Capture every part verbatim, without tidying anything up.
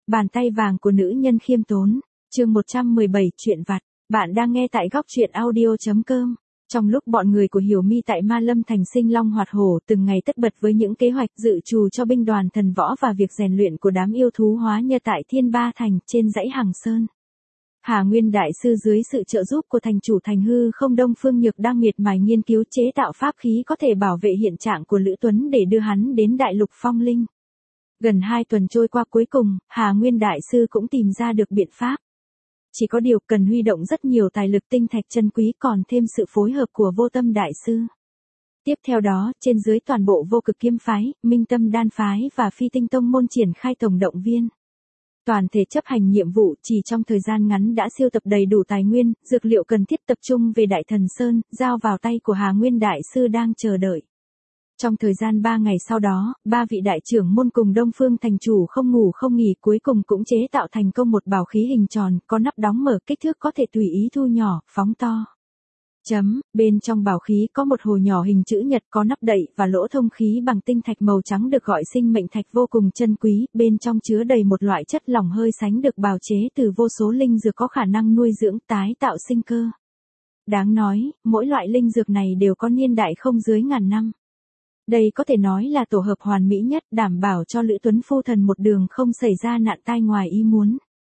Bàn tay vàng của nữ nhân khiêm tốn. Chương một trăm mười bảy chuyện vặt. Bạn đang nghe tại góc truyện audio chấm com. Trong lúc bọn người của Hiểu Mi tại Ma Lâm Thành sinh long hoạt hổ, từng ngày tất bật với những kế hoạch dự trù cho binh đoàn thần võ và việc rèn luyện của đám yêu thú hóa nhơ tại Thiên Ba Thành trên dãy Hằng Sơn. Hà Nguyên đại sư dưới sự trợ giúp của thành chủ Thành Hư Không Đông Phương Nhược đang miệt mài nghiên cứu chế tạo pháp khí có thể bảo vệ hiện trạng của Lữ Tuấn để đưa hắn đến Đại Lục Phong Linh. Gần hai tuần trôi qua, cuối cùng, Hà Nguyên đại sư cũng tìm ra được biện pháp. Chỉ có điều cần huy động rất nhiều tài lực tinh thạch chân quý, còn thêm sự phối hợp của Vô Tâm đại sư. Tiếp theo đó, trên dưới toàn bộ Vô Cực Kiếm phái, Minh Tâm đan phái và Phi Tinh tông môn triển khai tổng động viên. Toàn thể chấp hành nhiệm vụ, chỉ trong thời gian ngắn đã siêu tập đầy đủ tài nguyên, dược liệu cần thiết tập trung về Đại Thần Sơn, giao vào tay của Hà Nguyên đại sư đang chờ đợi. Trong thời gian ba ngày sau đó, ba vị đại trưởng môn cùng Đông Phương thành chủ không ngủ không nghỉ, cuối cùng cũng chế tạo thành công một bảo khí hình tròn, có nắp đóng mở, kích thước có thể tùy ý thu nhỏ, phóng to. Chấm, bên trong bảo khí có một hồ nhỏ hình chữ nhật có nắp đậy và lỗ thông khí bằng tinh thạch màu trắng được gọi sinh mệnh thạch, vô cùng chân quý, bên trong chứa đầy một loại chất lỏng hơi sánh được bào chế từ vô số linh dược có khả năng nuôi dưỡng tái tạo sinh cơ. Đáng nói, mỗi loại linh dược này đều có niên đại không dưới ngàn năm. Đây có thể nói là tổ hợp hoàn mỹ nhất, đảm bảo cho Lữ Tuấn phu thần một đường không xảy ra nạn tai ngoài ý muốn.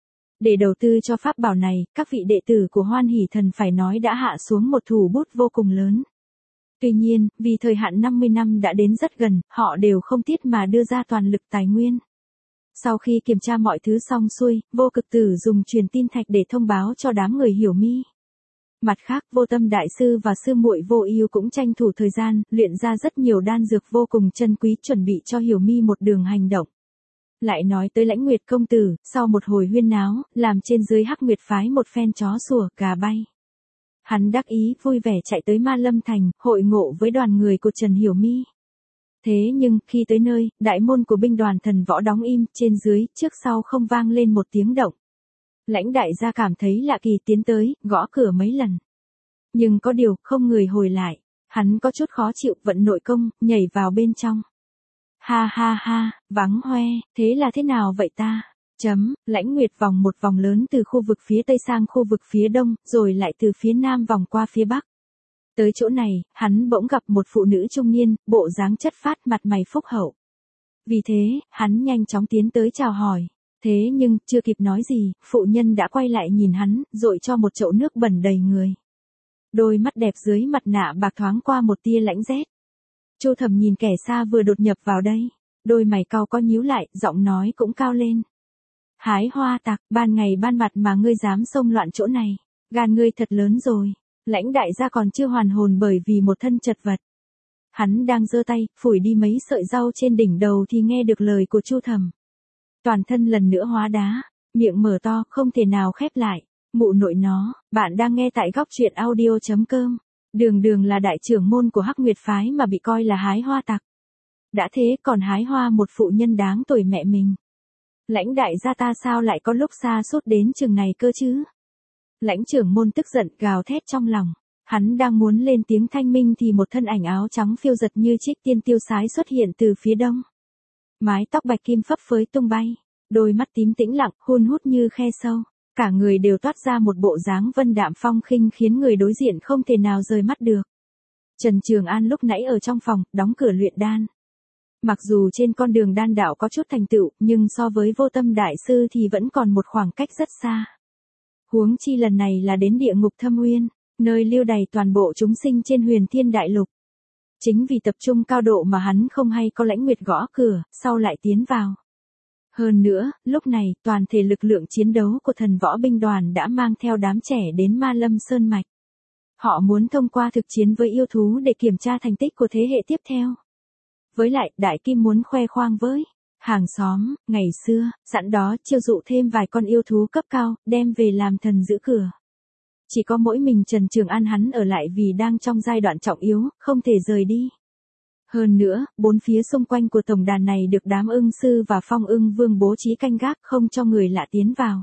Để đầu tư cho pháp bảo này, các vị đệ tử của Hoan Hỷ Thần phải nói đã hạ xuống một thủ bút vô cùng lớn. Tuy nhiên, vì thời hạn năm mươi năm đã đến rất gần, họ đều không tiếc mà đưa ra toàn lực tài nguyên. Sau khi kiểm tra mọi thứ xong xuôi, Vô Cực Tử dùng truyền tin thạch để thông báo cho đám người Hiểu Mi. Mặt khác, Vô Tâm đại sư và sư muội Vô Ưu cũng tranh thủ thời gian, luyện ra rất nhiều đan dược vô cùng chân quý, chuẩn bị cho Hiểu Mi một đường hành động. Lại nói tới Lãnh Nguyệt công tử, sau một hồi huyên náo, làm trên dưới Hắc Nguyệt phái một phen chó sủa, gà bay. Hắn đắc ý, vui vẻ chạy tới Ma Lâm Thành, hội ngộ với đoàn người của Trần Hiểu Mi. Thế nhưng, khi tới nơi, đại môn của binh đoàn thần võ đóng im, trên dưới, trước sau không vang lên một tiếng động. Lãnh đại gia cảm thấy lạ kỳ, tiến tới, gõ cửa mấy lần. Nhưng có điều, không người hồi lại. Hắn có chút khó chịu, vận nội công, nhảy vào bên trong. Ha ha ha, vắng hoe, thế là thế nào vậy ta? Chấm, Lãnh Nguyệt vòng một vòng lớn từ khu vực phía tây sang khu vực phía đông, rồi lại từ phía nam vòng qua phía bắc. Tới chỗ này, hắn bỗng gặp một phụ nữ trung niên, bộ dáng chất phác, mặt mày phúc hậu. Vì thế, hắn nhanh chóng tiến tới chào hỏi. Thế nhưng, chưa kịp nói gì, phụ nhân đã quay lại nhìn hắn, dội cho một chậu nước bẩn đầy người. Đôi mắt đẹp dưới mặt nạ bạc thoáng qua một tia lãnh rét. Chu Thẩm nhìn kẻ xa vừa đột nhập vào đây, đôi mày cau có nhíu lại, giọng nói cũng cao lên. Hái hoa tặc, ban ngày ban mặt mà ngươi dám xông loạn chỗ này, gan ngươi thật lớn rồi. Lãnh đại gia còn chưa hoàn hồn bởi vì một thân chật vật. Hắn đang giơ tay, phủi đi mấy sợi rau trên đỉnh đầu thì nghe được lời của Chu Thẩm. Toàn thân lần nữa hóa đá, miệng mở to, không thể nào khép lại. Mụ nội nó, bạn đang nghe tại góc truyện audio chấm com. Đường đường là đại trưởng môn của Hắc Nguyệt phái mà bị coi là hái hoa tặc. Đã thế còn hái hoa một phụ nhân đáng tuổi mẹ mình. Lãnh đại gia ta sao lại có lúc xa sút đến chừng này cơ chứ? Lãnh trưởng môn tức giận gào thét trong lòng. Hắn đang muốn lên tiếng thanh minh thì một thân ảnh áo trắng phiêu giật như trích tiên tiêu sái xuất hiện từ phía đông. Mái tóc bạch kim phấp phới tung bay, đôi mắt tím tĩnh lặng, hun hút như khe sâu. Cả người đều toát ra một bộ dáng vân đạm phong khinh khiến người đối diện không thể nào rời mắt được. Trần Trường An lúc nãy ở trong phòng, đóng cửa luyện đan. Mặc dù trên con đường đan đạo có chút thành tựu, nhưng so với Vô Tâm đại sư thì vẫn còn một khoảng cách rất xa. Huống chi lần này là đến địa ngục Thâm Uyên, nơi lưu đày toàn bộ chúng sinh trên Huyền Thiên Đại Lục. Chính vì tập trung cao độ mà hắn không hay có Lãnh Nguyệt gõ cửa, sau lại tiến vào. Hơn nữa, lúc này, toàn thể lực lượng chiến đấu của thần võ binh đoàn đã mang theo đám trẻ đến Ma Lâm Sơn Mạch. Họ muốn thông qua thực chiến với yêu thú để kiểm tra thành tích của thế hệ tiếp theo. Với lại, Đại Kim muốn khoe khoang với hàng xóm, ngày xưa, sẵn đó chiêu dụ thêm vài con yêu thú cấp cao, đem về làm thần giữ cửa. Chỉ có mỗi mình Trần Trường An hắn ở lại vì đang trong giai đoạn trọng yếu, không thể rời đi. Hơn nữa, bốn phía xung quanh của tổng đàn này được đám ưng sư và phong ưng vương bố trí canh gác không cho người lạ tiến vào.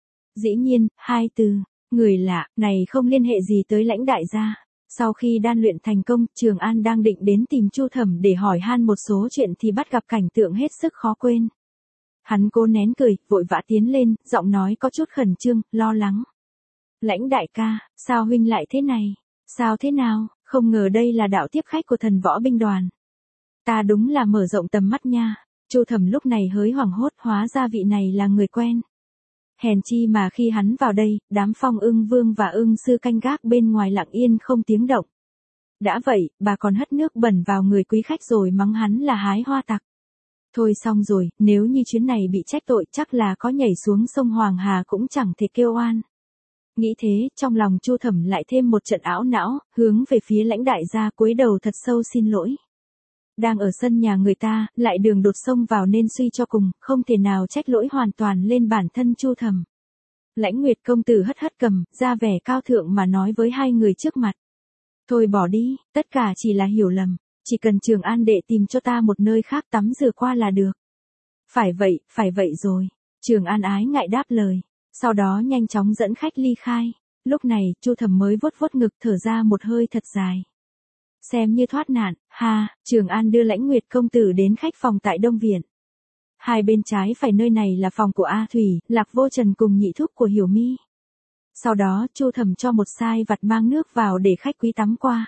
Dĩ nhiên, hai từ, người lạ, này không liên hệ gì tới Lãnh đại gia. Sau khi đan luyện thành công, Trường An đang định đến tìm Chu Thẩm để hỏi han một số chuyện thì bắt gặp cảnh tượng hết sức khó quên. Hắn cố nén cười, vội vã tiến lên, giọng nói có chút khẩn trương, lo lắng. Lãnh đại ca, sao huynh lại thế này? Sao thế nào? Không ngờ đây là đạo tiếp khách của thần võ binh đoàn. Ta đúng là mở rộng tầm mắt nha. Chu Thẩm lúc này hới hoảng hốt, hóa ra vị này là người quen. Hèn chi mà khi hắn vào đây, đám Phong Ưng Vương và Ưng Sư canh gác bên ngoài lặng yên không tiếng động. Đã vậy, bà còn hất nước bẩn vào người quý khách rồi mắng hắn là hái hoa tặc. Thôi xong rồi, nếu như chuyến này bị trách tội chắc là có nhảy xuống sông Hoàng Hà cũng chẳng thể kêu oan. Nghĩ thế, trong lòng Chu Thẩm lại thêm một trận ảo não, hướng về phía Lãnh đại gia cúi đầu thật sâu xin lỗi. Đang ở sân nhà người ta, lại đường đột xông vào nên suy cho cùng, không thể nào trách lỗi hoàn toàn lên bản thân Chu Thẩm. Lãnh Nguyệt công tử hất hất cầm, ra vẻ cao thượng mà nói với hai người trước mặt. Thôi bỏ đi, tất cả chỉ là hiểu lầm, chỉ cần Trường An đệ tìm cho ta một nơi khác tắm rửa qua là được. Phải vậy, phải vậy rồi. Trường An ái ngại đáp lời, sau đó nhanh chóng dẫn khách ly khai. Lúc này, Chu Thẩm mới vuốt vuốt ngực thở ra một hơi thật dài. Xem như thoát nạn, ha, Trường An đưa Lãnh Nguyệt công tử đến khách phòng tại Đông Viện. Hai bên trái phải nơi này là phòng của A Thủy, Lạc Vô Trần cùng nhị thúc của Hiểu Mi. Sau đó, Chu Thẩm cho một sai vặt mang nước vào để khách quý tắm qua.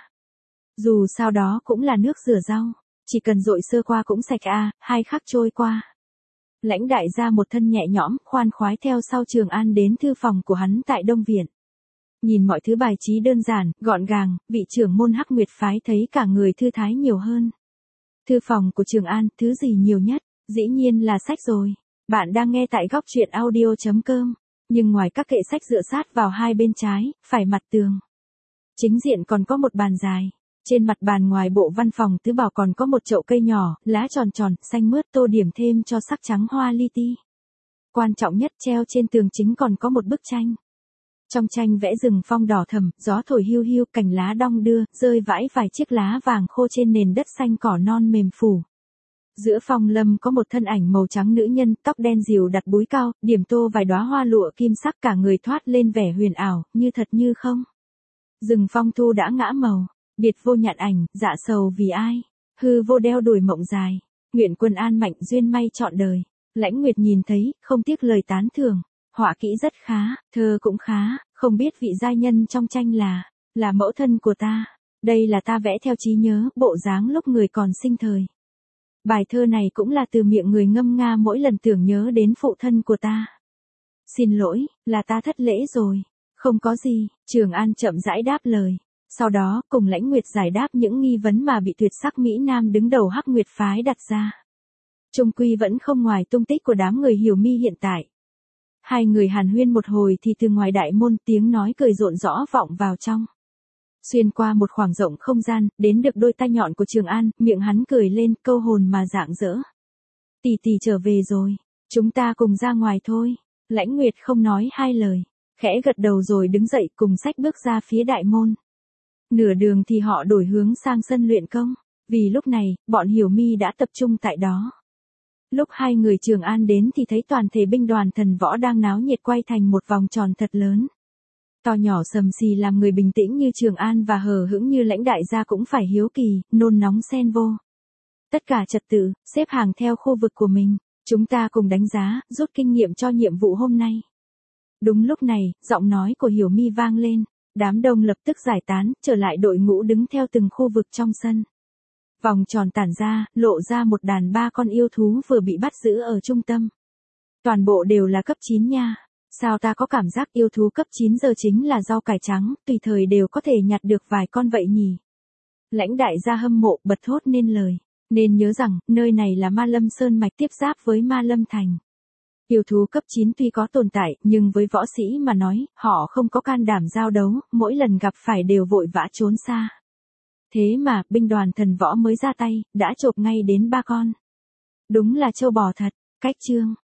Dù sao đó cũng là nước rửa rau, chỉ cần dội sơ qua cũng sạch a, hai khắc trôi qua. Lãnh đại gia một thân nhẹ nhõm, khoan khoái theo sau Trường An đến thư phòng của hắn tại Đông Viện. Nhìn mọi thứ bài trí đơn giản, gọn gàng, vị trưởng môn Hắc Nguyệt phái thấy cả người thư thái nhiều hơn. Thư phòng của Trường An, thứ gì nhiều nhất? Dĩ nhiên là sách rồi. Bạn đang nghe tại góc truyện audio chấm com. Nhưng ngoài các kệ sách dựa sát vào hai bên trái, phải mặt tường, chính diện còn có một bàn dài. Trên mặt bàn ngoài bộ văn phòng tứ bảo còn có một chậu cây nhỏ, lá tròn tròn, xanh mướt tô điểm thêm cho sắc trắng hoa li ti. Quan trọng nhất treo trên tường chính còn có một bức tranh. Trong tranh vẽ rừng phong đỏ thẫm, gió thổi hiu hiu, cành lá đong đưa, rơi vãi vài chiếc lá vàng khô trên nền đất xanh cỏ non mềm phủ. Giữa phong lâm có một thân ảnh màu trắng nữ nhân, tóc đen rìu đặt búi cao, điểm tô vài đóa hoa lụa kim sắc, cả người thoát lên vẻ huyền ảo, như thật như không. Rừng phong thu đã ngã màu, biệt vô nhạn ảnh, dạ sầu vì ai, hư vô đeo đuổi mộng dài, nguyện quân an mạnh duyên may trọn đời. Lãnh Nguyệt nhìn thấy, không tiếc lời tán thưởng, họa kỹ rất khá, thơ cũng khá, không biết vị giai nhân trong tranh là, là mẫu thân của ta. Đây là ta vẽ theo trí nhớ, bộ dáng lúc người còn sinh thời. Bài thơ này cũng là từ miệng người ngâm nga mỗi lần tưởng nhớ đến phụ thân của ta. Xin lỗi, là ta thất lễ rồi. Không có gì, Trường An chậm rãi đáp lời. Sau đó, cùng Lãnh Nguyệt giải đáp những nghi vấn mà bị tuyệt sắc Mỹ Nam đứng đầu Hắc Nguyệt phái đặt ra. Trung quy vẫn không ngoài tung tích của đám người Hiểu Mi hiện tại. Hai người hàn huyên một hồi thì từ ngoài đại môn tiếng nói cười rộn rõ vọng vào trong. Xuyên qua một khoảng rộng không gian, đến được đôi tai nhọn của Trường An, miệng hắn cười lên, câu hồn mà rạng rỡ. Tỷ tỷ trở về rồi, chúng ta cùng ra ngoài thôi. Lãnh Nguyệt không nói hai lời, khẽ gật đầu rồi đứng dậy cùng xách bước ra phía đại môn. Nửa đường thì họ đổi hướng sang sân luyện công, vì lúc này, bọn Hiểu Mi đã tập trung tại đó. Lúc hai người Trường An đến thì thấy toàn thể binh đoàn thần võ đang náo nhiệt quay thành một vòng tròn thật lớn. To nhỏ sầm xì làm người bình tĩnh như Trường An và hờ hững như Lãnh đại gia cũng phải hiếu kỳ, nôn nóng xen vô. Tất cả trật tự, xếp hàng theo khu vực của mình, chúng ta cùng đánh giá, rút kinh nghiệm cho nhiệm vụ hôm nay. Đúng lúc này, giọng nói của Hiểu Mi vang lên, đám đông lập tức giải tán, trở lại đội ngũ đứng theo từng khu vực trong sân. Vòng tròn tản ra, lộ ra một đàn ba con yêu thú vừa bị bắt giữ ở trung tâm. Toàn bộ đều là cấp chín nha. Sao ta có cảm giác yêu thú cấp chín giờ chính là rau cải trắng, tùy thời đều có thể nhặt được vài con vậy nhỉ. Lãnh đại gia hâm mộ bật thốt nên lời, nên nhớ rằng, nơi này là Ma Lâm Sơn mạch tiếp giáp với Ma Lâm Thành. Yêu thú cấp chín tuy có tồn tại, nhưng với võ sĩ mà nói, họ không có can đảm giao đấu, mỗi lần gặp phải đều vội vã trốn xa. Thế mà, binh đoàn thần võ mới ra tay, đã chộp ngay đến ba con. Đúng là trâu bò thật, cách chương.